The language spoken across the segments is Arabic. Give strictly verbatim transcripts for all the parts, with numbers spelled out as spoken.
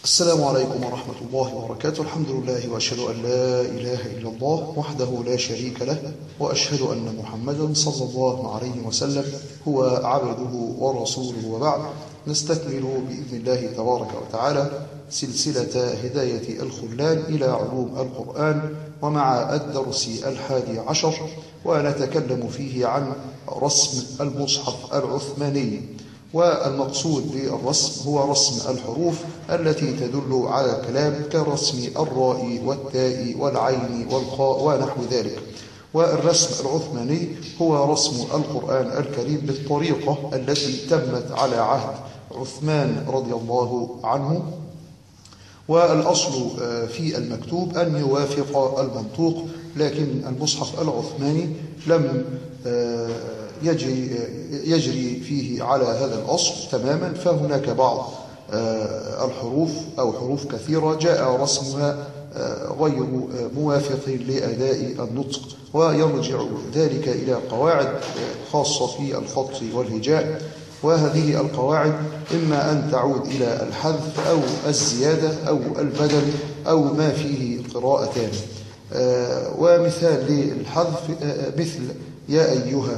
السلام عليكم ورحمة الله وبركاته. الحمد لله وأشهد أن لا إله إلا الله وحده لا شريك له، وأشهد أن محمدا صلى الله عليه وسلم هو عبده ورسوله، وبعد. نستكمل بإذن الله تبارك وتعالى سلسلة هداية الخلان إلى علوم القرآن، ومع الدرس الحادي عشر، ونتكلم فيه عن رسم المصحف العثماني. والمقصود بالرسم هو رسم الحروف التي تدل على الكلام، كرسم الراء والتاء والعين والخاء ونحو ذلك. والرسم العثماني هو رسم القرآن الكريم بالطريقة التي تمت على عهد عثمان رضي الله عنه. والأصل في المكتوب أن يوافق المنطوق، لكن المصحف العثماني لم يجري, يجري فيه على هذا الأصل تماما، فهناك بعض الحروف أو حروف كثيرة جاء رسمها غير موافق لأداء النطق، ويرجع ذلك إلى قواعد خاصة في الخط والهجاء. وهذه القواعد إما أن تعود إلى الحذف أو الزيادة أو البدل أو ما فيه قراءتان. ومثال للحذف مثل يا أيها،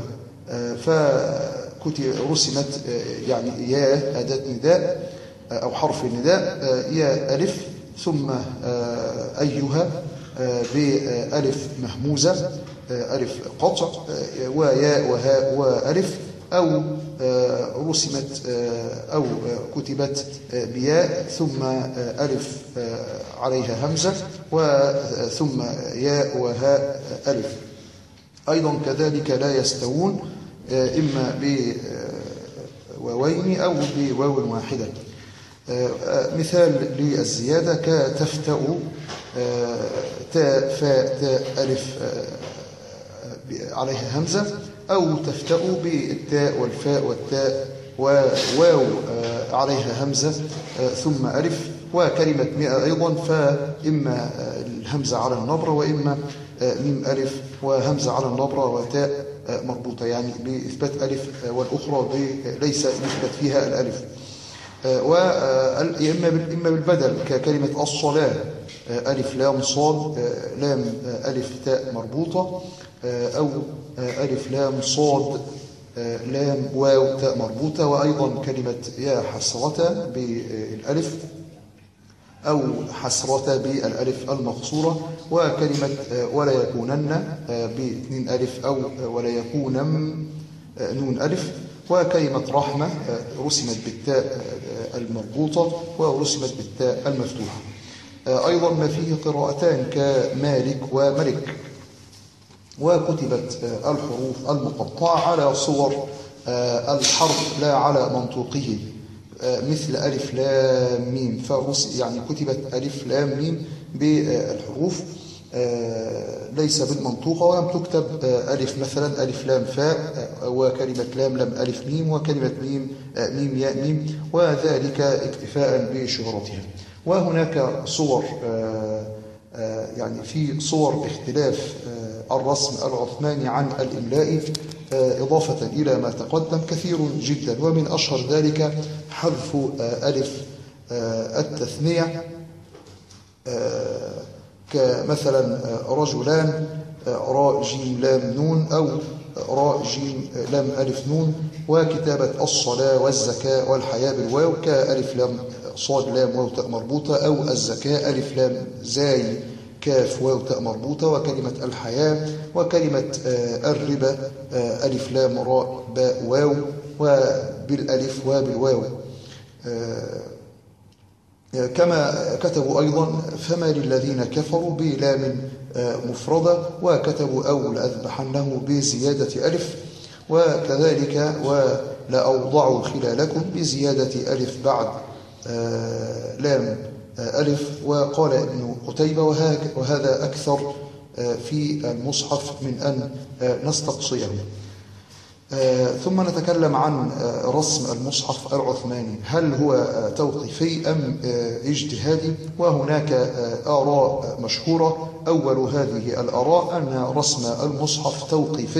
فرسمت يعني يا أداة نداء أو حرف النداء، يا ألف ثم أيها بألف مهموزة، ألف قطع، ويا وهاء وألف، أو رسمت أو كتبت بياء ثم ألف عليها همزة وثم ياء وهاء ألف. أيضا كذلك لا يستوون، إما بواوين أو بواو واحدة. مثال للزيادة كتفتأ، تاء فاء تاء ألف عليها همزة، أو تفتأ بالتاء والفاء والتاء وواو عليها همزة ثم ألف. وكلمة مئة أيضا، فإما الهمزة على النبرة وإما ميم ألف وهمزة على النبرة وتاء مربوطة، يعني بإثبات ألف والأخرى ليس يثبت فيها الألف. وإما بالبدل ككلمة الصلاة، ألف لام صاد لام ألف تاء مربوطة، أو ألف لام صاد لام واو تاء مربوطة. وأيضا كلمة يا حسرة بالألف أو حسرة بالألف المقصورة. وكلمة ولا يكونن باثنين ألف أو ولا يكونن نون ألف. وكلمة رحمة رسمت بالتاء المربوطة ورسمت بالتاء المفتوحة. أيضا ما فيه قراءتان كمالك وملك. وكتبت الحروف المقطعة على صور الحرف لا على منطوقه، مثل ألف لام ميم، فرس يعني كتبت ألف لام ميم بالحروف ليس بالمنطوقة، ولم تكتب ألف مثلا ألف لام فاء، وكلمة لام لم ألف ميم، وكلمة ميم ميم ياء ميم، وذلك اكتفاء بشهرتها. وهناك صور، يعني في صور اختلاف الرسم العثماني عن الإملاء إضافة إلى ما تقدم كثير جدا، ومن أشهر ذلك حذف ألف التثنية، كمثلا رجلان راء جيم لام نون، أو راء جيم لام ألف نون. وكتابة الصلاة والزكاة والحياة بالواو كألف لام صاد لام واو تاء مربوطة، أو الزكاة ألف لام زاي كاف واو تاء مربوطة. وكلمة الحياة وكلمة الربا ألف لام راء باء واو وبالألف وبالواو. كما كتبوا أيضا فما للذين كفروا بلام مفردة، وكتبوا أو لأذبحنه بزيادة ألف. وكذلك ولأوضعوا خلالكم بزيادة ألف بعد لام ألف. وقال ابن قتيبة وهذا أكثر في المصحف من أن نستقصيه. ثم نتكلم عن رسم المصحف العثماني، هل هو توقيفي أم اجتهادي؟ وهناك آراء مشهورة. أول هذه الآراء أن رسم المصحف توقيفي،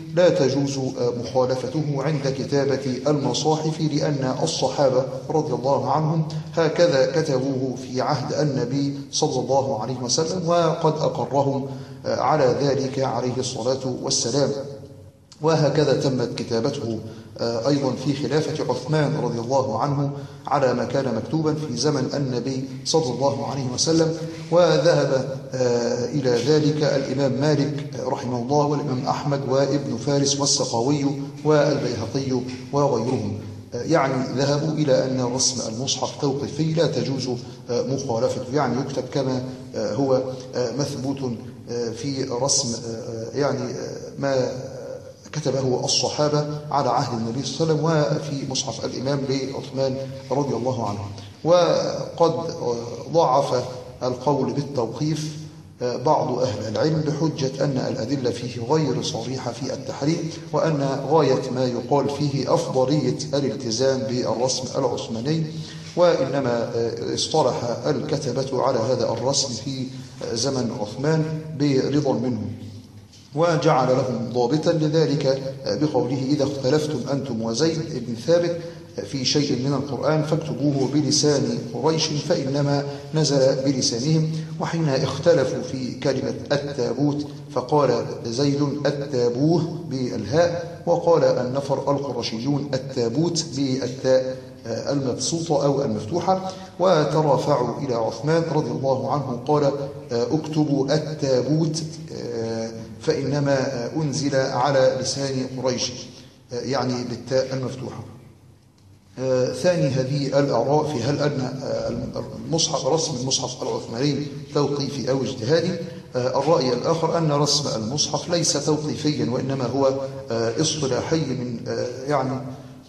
لا تجوز مخالفته عند كتابة المصاحف، لأن الصحابة رضي الله عنهم هكذا كتبوه في عهد النبي صلى الله عليه وسلم، وقد أقرهم على ذلك عليه الصلاة والسلام. وهكذا تمت كتابته أيضا في خلافة عثمان رضي الله عنه على ما كان مكتوبا في زمن النبي صلى الله عليه وسلم. وذهب إلى ذلك الإمام مالك رحمه الله والإمام أحمد وابن فارس والسقاوي والبيهقي وغيرهم، يعني ذهبوا إلى أن رسم المصحف توقيفي لا تجوز مخالفته، يعني يكتب كما هو مثبوت في رسم يعني ما كتبه الصحابة على عهد النبي صلى الله عليه وسلم وفي مصحف الإمام لعثمان رضي الله عنه. وقد ضعف القول بالتوقيف بعض أهل العلم بحجة أن الأدلة فيه غير صريحة في التحريم، وأن غاية ما يقال فيه أفضلية الالتزام بالرسم العثماني، وإنما اصطلح الكتبة على هذا الرسم في زمن عثمان برضا منهم، وجعل لهم ضابطا لذلك بقوله: إذا اختلفتم أنتم وزيد بن ثابت في شيء من القرآن فاكتبوه بلسان قريش فإنما نزل بلسانهم. وحين اختلفوا في كلمة التابوت فقال زيد التابوه بالهاء، وقال النفر القرشيون التابوت بالتاء المبسوطة أو المفتوحة، وترافعوا إلى عثمان رضي الله عنه قال: اكتبوا التابوت فإنما أنزل على لسان قريش، يعني بالتاء المفتوحة. ثاني هذه الآراء في هل أن المصحف رسم المصحف العثماني توقيفي أو اجتهادي. الرأي الآخر أن رسم المصحف ليس توقيفيا، وإنما هو اصطلاحي من يعني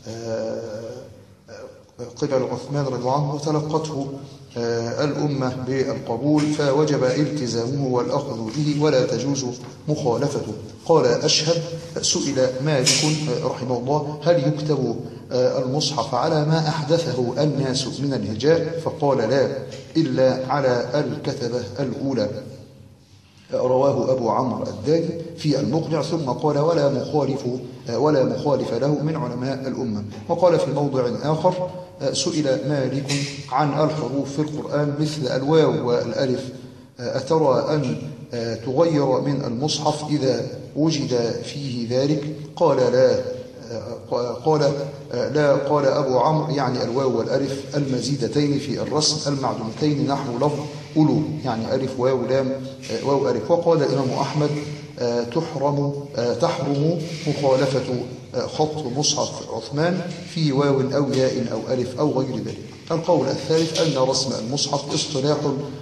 قبل عثمان رضي الله عنه، وتلقته الأمة بالقبول فوجب التزامه والأخذ به ولا تجوز مخالفته. قال أشهب: سئل مالك رحمه الله: هل يكتب المصحف على ما أحدثه الناس من الهجاء؟ فقال: لا، إلا على الكتبة الأولى. رواه أبو عمرو الداني في المقنع، ثم قال: ولا مخالف ولا مخالف له من علماء الأمة. وقال في موضع آخر: سئل مالك عن الحروف في القرآن مثل الواو والألف، أترى أن تغير من المصحف إذا وجد فيه ذلك؟ قال: لا. قال لا قال أبو عمرو: يعني الواو والألف المزيدتين في الرسم المعدومتين نحو لفظ أولو، يعني ألف واو لام واو ألف. وقال الإمام أحمد: تحرم تحرم مخالفة خط مصحف عثمان في واو أو ياء أو ألف أو غير ذلك. القول الثالث أن رسم المصحف اصطلاح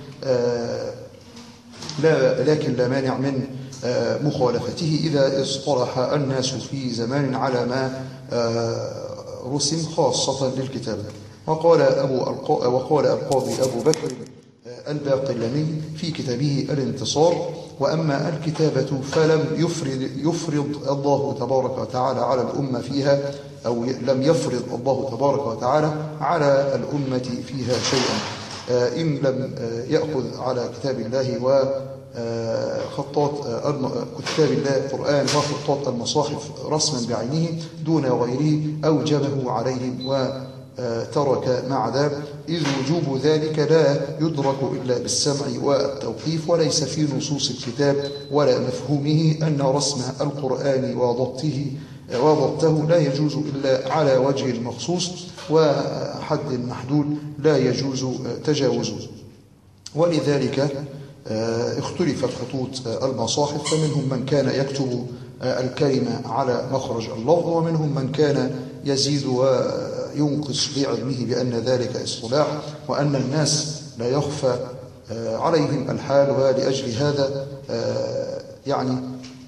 لا لكن لا مانع من مخالفته إذا اصطلح الناس في زمان على ما رسم خاصة للكتابة. وقال أبو وقال القاضي أبو بكر الباقلاني في كتابه الانتصار: وأما الكتابة فلم يفرض, يفرض الله تبارك وتعالى على الأمة فيها، أو لم يفرض الله تبارك وتعالى على الأمة فيها شيئا، إن لم يأخذ على كتاب الله وخطاط كتاب الله القرآن وخطاط المصاحف رسما بعينه دون غيره أوجبه عليهم وترك مع ذلك، إذ وجوب ذلك لا يدرك إلا بالسمع والتوقيف، وليس في نصوص الكتاب ولا مفهومه أن رسم القرآن وضبطه وضبطه لا يجوز إلا على وجه المخصوص وحد محدود لا يجوز تجاوزه. ولذلك اختلفت خطوط المصاحف، فمنهم من كان يكتب الكلمة على مخرج اللفظ، ومنهم من كان يزيد وينقص بعلمه بأن ذلك اصطلاح وأن الناس لا يخفى عليهم الحال، ولأجل هذا يعني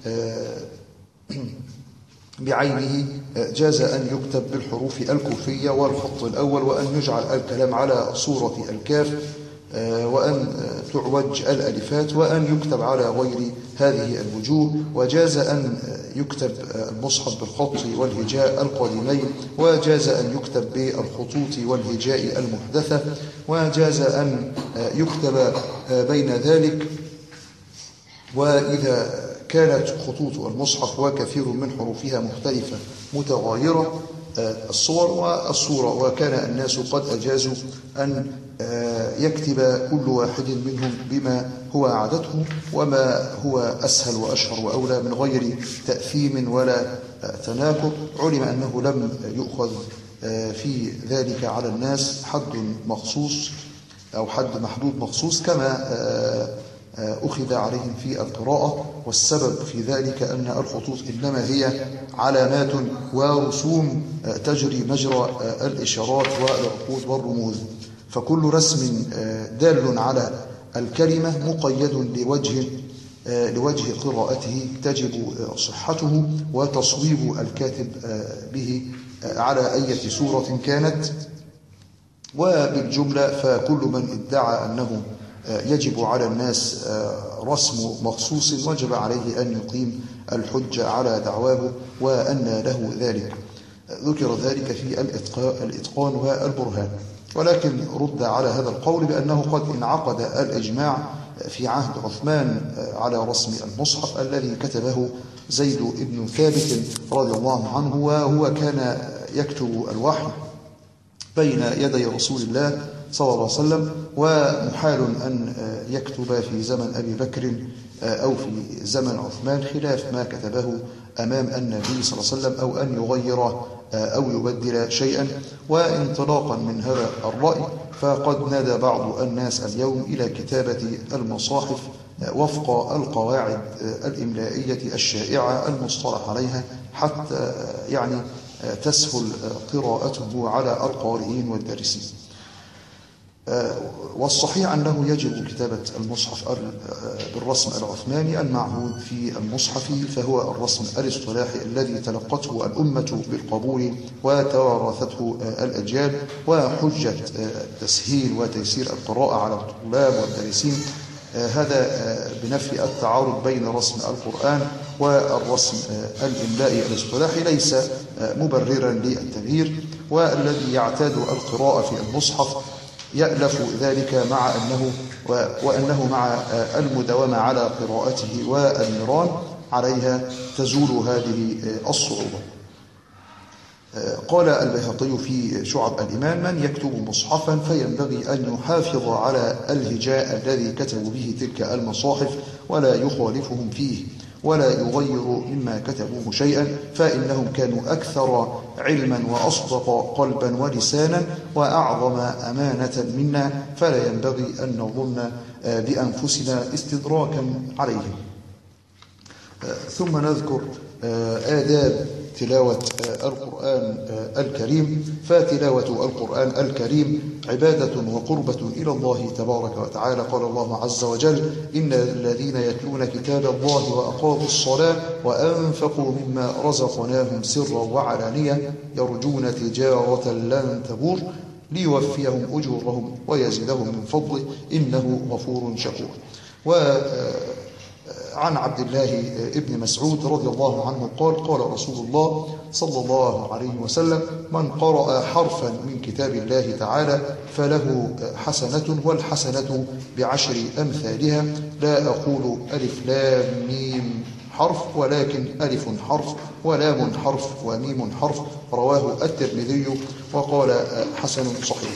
بعينه جاز أن يكتب بالحروف الكوفية والخط الأول، وأن يجعل الكلام على صورة الكاف، وأن تعوج الألفات، وأن يكتب على غير هذه الوجوه. وجاز أن يكتب المصحف بالخط والهجاء القديمين، وجاز أن يكتب بالخطوط والهجاء المحدثة، وجاز أن يكتب بين ذلك. وإذا كانت خطوط المصحف وكثير من حروفها مختلفة متغايرة الصور والصورة، وكان الناس قد أجازوا أن يكتب كل واحد منهم بما هو عادته وما هو أسهل وأشهر وأولى من غير تأثيم ولا تناكر. علم أنه لم يؤخذ في ذلك على الناس حد مخصوص أو حد محدود مخصوص كما أخذ عليهم في القراءة، والسبب في ذلك أن الخطوط إنما هي علامات ورسوم تجري مجرى الإشارات والعقود والرموز، فكل رسم دال على الكلمة مقيد لوجه لوجه قراءته تجب صحته وتصويب الكاتب به على أي صورة كانت. وبالجملة فكل من ادعى أنه يجب على الناس رسم مخصوص وجب عليه أن يقيم الحجة على دعواه وأن له ذلك. ذكر ذلك في الإتقان والبرهان، ولكن رد على هذا القول بأنه قد انعقد الإجماع في عهد عثمان على رسم المصحف الذي كتبه زيد بن ثابت رضي الله عنه، وهو كان يكتب الوحي بين يدي رسول الله صلى الله عليه وسلم، ومحال أن يكتب في زمن أبي بكر أو في زمن عثمان خلاف ما كتبه أمام النبي صلى الله عليه وسلم، أو أن يغير أو يبدل شيئا. وانطلاقا من هذا الرأي فقد نادى بعض الناس اليوم إلى كتابة المصاحف وفق القواعد الإملائية الشائعة المصطلح عليها حتى يعني تسهل قراءته على القارئين والدارسين. والصحيح أنه يجب كتابة المصحف بالرسم العثماني المعهود في المصحف، فهو الرسم الاصطلاحي الذي تلقته الأمة بالقبول وتوارثته الأجيال، وحجة تسهيل وتيسير القراءة على الطلاب والدارسين هذا بنفي التعارض بين رسم القرآن والرسم الإملائي الاصطلاحي ليس مبررا للتغيير. والذي يعتاد القراءة في المصحف يألف ذلك مع أنه وأنه مع المداومة على قراءته والنيران عليها تزول هذه الصعوبة. قال البيهقي في شعب الإيمان: من يكتب مصحفا فينبغي أن يحافظ على الهجاء الذي كتبوا به تلك المصاحف ولا يخالفهم فيه ولا يغير مما كتبوه شيئا، فإنهم كانوا أكثر علما وأصدق قلبا ولسانا وأعظم أمانة منا، فلا ينبغي أن نظن بأنفسنا استدراكا عليهم. ثم نذكر آداب تلاوة القرآن الكريم. فتلاوة القرآن الكريم عبادة وقربة إلى الله تبارك وتعالى. قال الله عز وجل: إن الذين يتلون كتاب الله وأقاموا الصلاة وأنفقوا مما رزقناهم سرا وعلانية يرجون تجارة لن تبور ليوفيهم أجورهم ويزيدهم من فضله إنه غفور شكور. و عن عبد الله ابن مسعود رضي الله عنه قال: قال رسول الله صلى الله عليه وسلم: من قرأ حرفا من كتاب الله تعالى فله حسنة والحسنة بعشر أمثالها، لا أقول ألف لام ميم حرف ولكن ألف حرف ولام حرف وميم حرف. رواه الترمذي وقال حسن صحيح.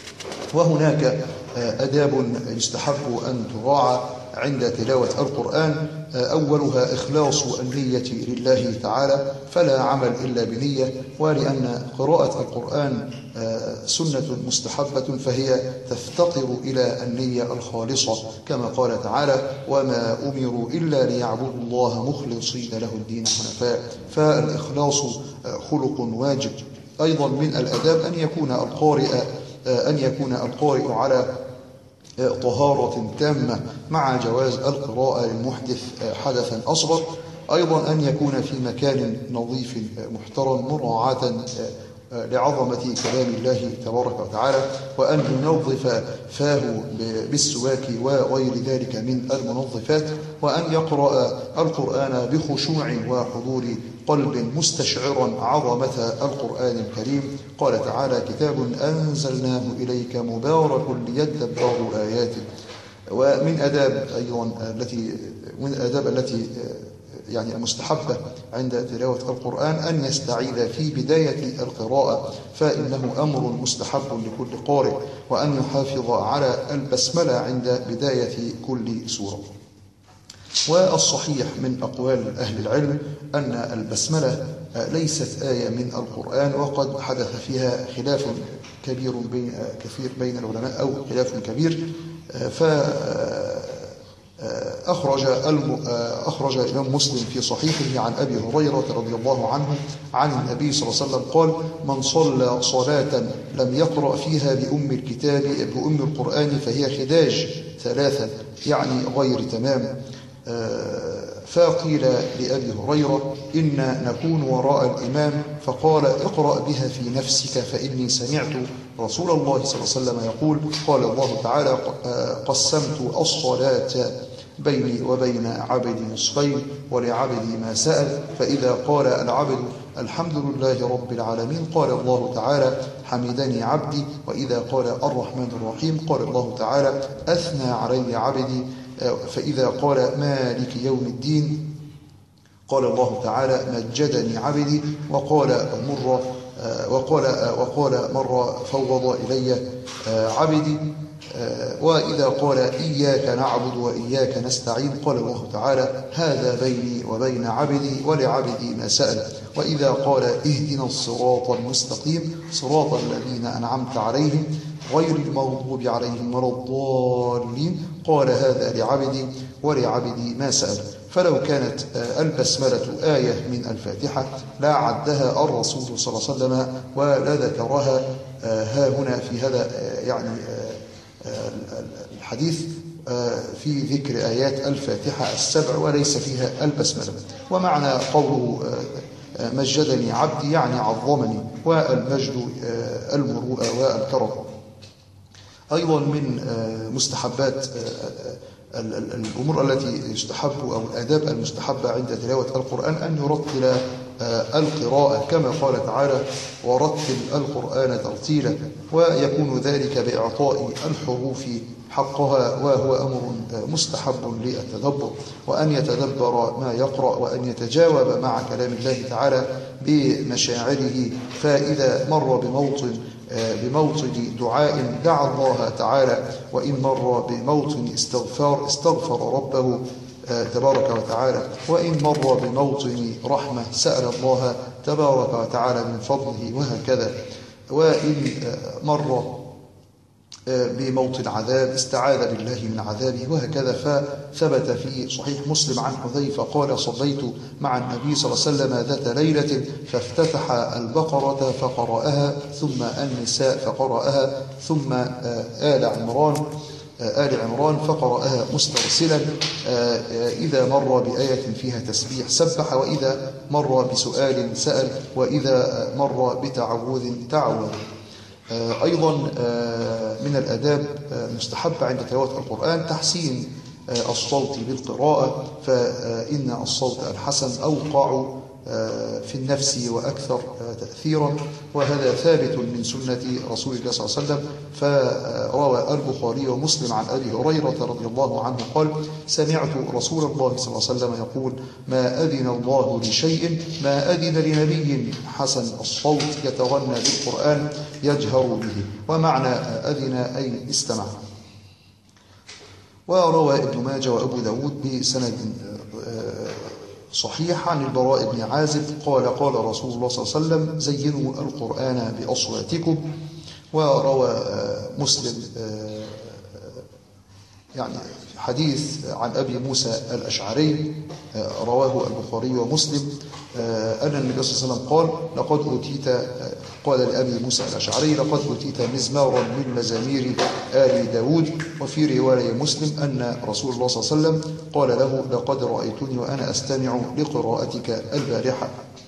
وهناك آداب يستحب أن تراعى عند تلاوة القرآن. أولها إخلاص النية لله تعالى، فلا عمل إلا بنية، ولأن قراءة القرآن سنة مستحبة فهي تفتقر إلى النية الخالصة، كما قال تعالى: وما أمروا إلا ليعبدوا الله مخلصين له الدين حنفاء. فالإخلاص خلق واجب. أيضا من الآداب أن يكون القارئ أن يكون القارئ على طهارة تامة مع جواز القراءة للمحدث حدثا أصغر. أيضا أن يكون في مكان نظيف محترم مراعاة لعظمة كلام الله تبارك وتعالى، وأن ينظف فاه بالسواك وغير ذلك من المنظفات، وأن يقرأ القرآن بخشوع وحضور قلب مستشعرا عظمة القرآن الكريم. قال تعالى: كتاب أنزلناه إليك مبارك ليدبروا آياته. ومن آداب أيضا التي من الآداب التي يعني المستحبة عند تلاوة القرآن أن يستعيذ في بداية القراءة، فإنه أمر مستحب لكل قارئ، وأن يحافظ على البسملة عند بداية كل سورة. والصحيح من أقوال أهل العلم أن البسملة ليست آية من القرآن، وقد حدث فيها خلاف كبير بين كثير بين العلماء أو خلاف كبير. فأخرج أخرج الإمام مسلم في صحيحه عن أبي هريرة رضي الله عنه عن النبي صلى الله عليه وسلم قال: من صلى صلاة لم يقرأ فيها بأم الكتاب بأم القرآن فهي خداج ثلاثة، يعني غير تمام. فقيل لأبي هريرة: إن نكون وراء الإمام، فقال: اقرأ بها في نفسك فإني سمعت رسول الله صلى الله عليه وسلم يقول: قال الله تعالى: قسمت الصلاة بيني وبين عبدي نصفين ولعبدي ما سأل، فإذا قال العبد الحمد لله رب العالمين قال الله تعالى: حمدني عبدي، وإذا قال الرحمن الرحيم قال الله تعالى: أثنى علي عبدي، فإذا قال مالك يوم الدين قال الله تعالى: مجدني عبدي، وقال مرة وقال وقال مرة فوض إلي عبدي، وإذا قال إياك نعبد وإياك نستعين قال الله تعالى: هذا بيني وبين عبدي ولعبدي ما سأل، وإذا قال اهدنا الصراط المستقيم صراط الذين أنعمت عليهم غير المغضوب عليهم ولا الضالين قال: هذا لعبدي ولعبدي ما سأل. فلو كانت البسملة آية من الفاتحة لا عدها الرسول صلى الله عليه وسلم ولا ذكرها ها هنا في هذا يعني الحديث في ذكر آيات الفاتحة السبع وليس فيها البسملة. ومعنى قوله مجدني عبدي يعني عظمني، والمجد المروءة والكرم. أيضا من مستحبات الأمور التي يستحب أو الآداب المستحبة عند تلاوة القرآن أن يرتل القراءة كما قال تعالى: ورتل القرآن ترتيلا، ويكون ذلك بإعطاء الحروف حقها، وهو أمر مستحب للتدبر، وأن يتدبر ما يقرأ، وأن يتجاوب مع كلام الله تعالى بمشاعره، فإذا مر بموطن بموطن دعاء دعا الله تعالى، وإن مر بموطن استغفار استغفر ربه تبارك وتعالى، وإن مر بموطن رحمة سأل الله تبارك وتعالى من فضله، وهكذا. وإن مر بموطن عذاب استعاذ بالله من عذابه، وهكذا. فثبت في صحيح مسلم عن حذيفة قال: صليت مع النبي صلى الله عليه وسلم ذات ليلة فافتتح البقرة فقرأها، ثم النساء فقرأها، ثم آل عمران آل عمران فقرأها مسترسلا، إذا مر بآية فيها تسبيح سبح، وإذا مر بسؤال سأل، وإذا مر بتعوذ تعوذ. أيضا من الآداب المستحبة عند تلاوة القرآن تحسين الصوت بالقراءة، فإن الصوت الحسن أوقع في النفس وأكثر تأثيرا، وهذا ثابت من سنة رسول الله صلى الله عليه وسلم. فروى البخاري ومسلم عن أبي هريرة رضي الله عنه قال: سمعت رسول الله صلى الله عليه وسلم يقول: ما أذن الله لشيء ما أذن لنبي حسن الصوت يتغنى بالقرآن يجهر به. ومعنى أذن أي استمع. وروى ابن ماجه وأبو داود بسند صحيح عن البراء بن عازب قال: قال رسول الله صلى الله عليه وسلم: زينوا القرآن بأصواتكم. وروى مسلم يعني حديث عن أبي موسى الأشعري رواه البخاري ومسلم أن النبي صلى الله عليه وسلم قال: لقد أوتيت قال لأبي موسى الأشعري: لقد أوتيت مزمارا من مزامير آل داود. وفي رواية مسلم أن رسول الله صلى الله عليه وسلم قال له: لقد رأيتني وأنا أستمع لقراءتك البارحة.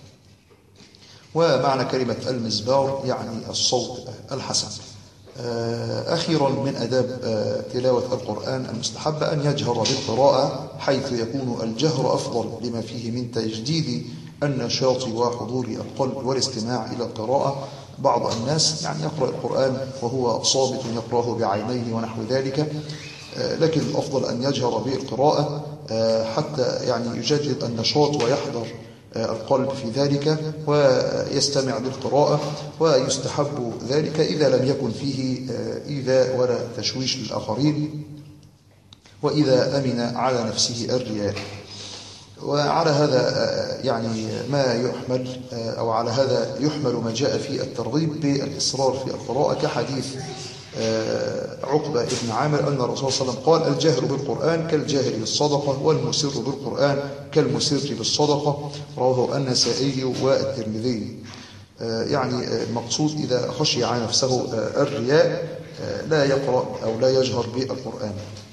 ومعنى كلمة المزمار يعني الصوت الحسن. أخيرا من أداب تلاوة القرآن المستحبة أن يجهر بالقراءة، حيث يكون الجهر أفضل لما فيه من تجديد النشاط وحضور القلب والاستماع إلى القراءة. بعض الناس يعني يقرأ القرآن وهو صامت يقرأه بعينيه ونحو ذلك، لكن الأفضل أن يجهر بالقراءة حتى يعني يجدد النشاط ويحضر القلب في ذلك ويستمع للقراءة، ويستحب ذلك إذا لم يكن فيه إيذاء ولا تشويش للآخرين، وإذا أمن على نفسه الرياء. وعلى هذا يعني ما يحمل أو على هذا يحمل ما جاء في الترغيب بالإصرار في القراءة، كحديث عقبة ابن عامر أن الرسول صلى الله عليه وسلم قال: الجاهر بالقرآن كالجاهر بالصدقة، والمسر بالقرآن كالمسر بالصدقة، رواه النسائي والترمذي. يعني المقصود إذا خشي على نفسه الرياء لا يقرأ أو لا يجهر بالقرآن.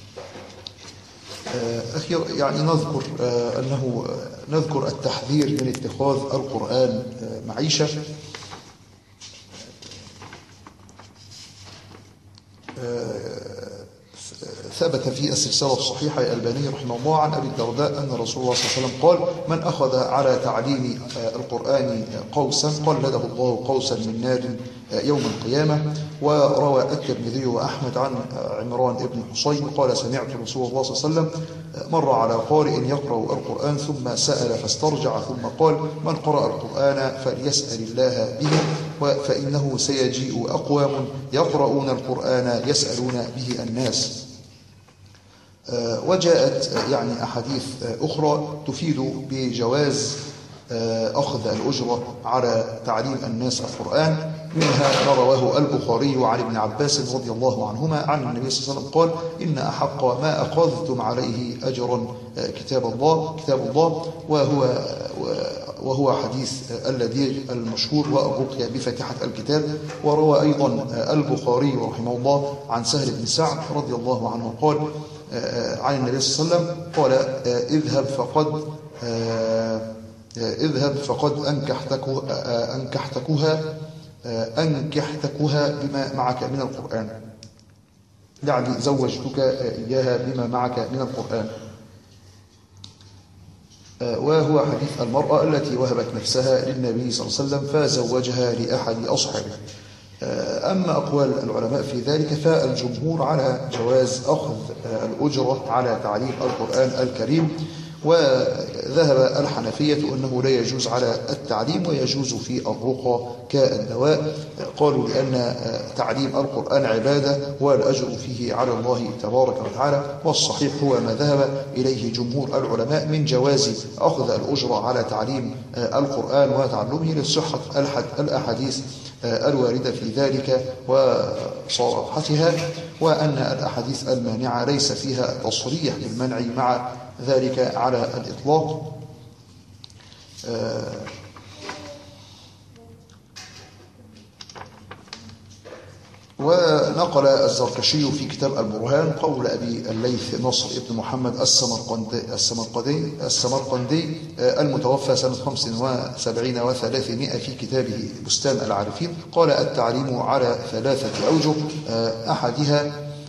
أخير يعني نذكر أنه نذكر التحذير من اتخاذ القرآن معيشة. ثبت في السلسلة الصحيحة الألباني رحمه الله عن أبي الدرداء أن رسول الله صلى الله عليه وسلم قال: من أخذ على تعليم القرآن قوسا قلده الله قوسا من نار يوم القيامة. وروى الترمذي وأحمد عن عمران بن حصين قال: سمعت رسول الله صلى الله عليه وسلم مر على قارئ يقرأ القرآن ثم سأل فاسترجع ثم قال: من قرأ القرآن فليسأل الله به، فإنه سيجيء أقوام يقرؤون القرآن يسألون به الناس. وجاءت يعني أحاديث أخرى تفيد بجواز أخذ الأجرة على تعليم الناس القرآن، منها ما رواه البخاري عن ابن عباس رضي الله عنهما عن النبي صلى الله عليه وسلم قال: إن أحق ما أخذتم عليه أجرا كتاب الله كتاب الله وهو وهو حديث اللذيذ المشهور والرقية بفاتحة الكتاب. وروى أيضا البخاري رحمه الله عن سهل بن سعد رضي الله عنه قال عن النبي صلى الله عليه وسلم قال: اذهب فقد اذهب فقد أنكحتكها أنكحتكها أنكحتكها بما معك من القرآن، يعني زوجتك إياها بما معك من القرآن. وهو حديث المرأة التي وهبت نفسها للنبي صلى الله عليه وسلم فزوجها لأحد أصحابه. أما أقوال العلماء في ذلك فالجمهور على جواز أخذ الأجرة على تعليم القرآن الكريم، وذهب الحنفية أنه لا يجوز على التعليم ويجوز في الرقى كالدواء. قالوا لأن تعليم القرآن عبادة والأجر فيه على الله تبارك وتعالى، والصحيح هو ما ذهب إليه جمهور العلماء من جواز أخذ الأجرة على تعليم القرآن وتعلمه لصحة الأحاديث الواردة في ذلك وصراحتها، وأن الأحاديث المانعة ليس فيها تصريح بالمنع مع ذلك على الإطلاق. ونقل الزركشي في كتاب البرهان قول أبي الليث نصر بن محمد السمرقندي السمرقندي السمرقندي المتوفى سنة خمس وسبعين وثلاثمائة في كتابه بستان العارفين قال: التعليم على ثلاثة أوجه، أحدها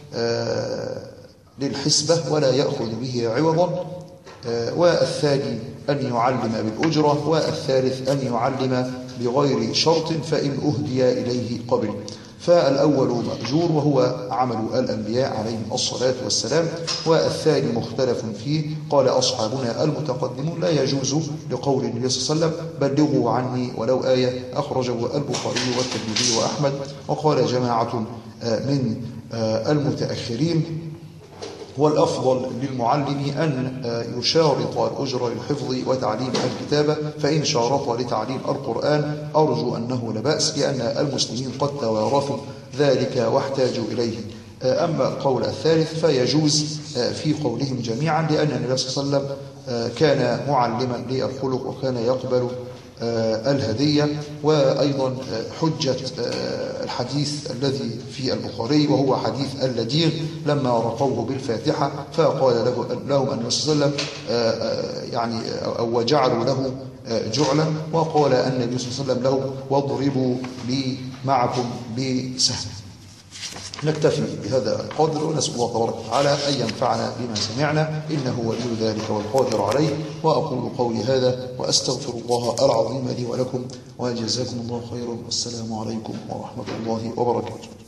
للحسبة ولا يأخذ به عوضا، والثاني أن يعلم بالأجرة، والثالث أن يعلم بغير شرط فإن أهدي إليه قبل. فالأول مأجور وهو عمل الأنبياء عليهم الصلاة والسلام، والثاني مختلف فيه. قال أصحابنا المتقدمون: لا يجوز لقول النبي صلى الله عليه وسلم: بلغوا عني ولو آية، أخرجه البخاري والترمذي وأحمد. وقال جماعة من المتأخرين: والأفضل للمعلم أن يشارط الأجر للحفظ وتعليم الكتابة، فإن شارط لتعليم القرآن أرجو أنه لا بأس، لأن المسلمين قد توارثوا ذلك واحتاجوا إليه. أما القول الثالث فيجوز في قولهم جميعا، لأن النبي صلى الله عليه وسلم كان معلما للخلق وكان يقبل الهدية. وأيضا حجة الحديث الذي في البخاري وهو حديث اللديغ لما رقوه بالفاتحة فقال له لهم النبي صلى الله عليه وسلم يعني أو وجعلوا له جعلا، وقال النبي صلى الله عليه وسلم له: واضربوا لي معكم بسهم. نكتفي بهذا القدر، ونسأل الله تبارك وتعالى أن ينفعنا بما سمعنا، إنه ولي ذلك والقادر عليه. وأقول قولي هذا وأستغفر الله العظيم لي ولكم، وجزاكم الله خيرا، والسلام عليكم ورحمة الله وبركاته.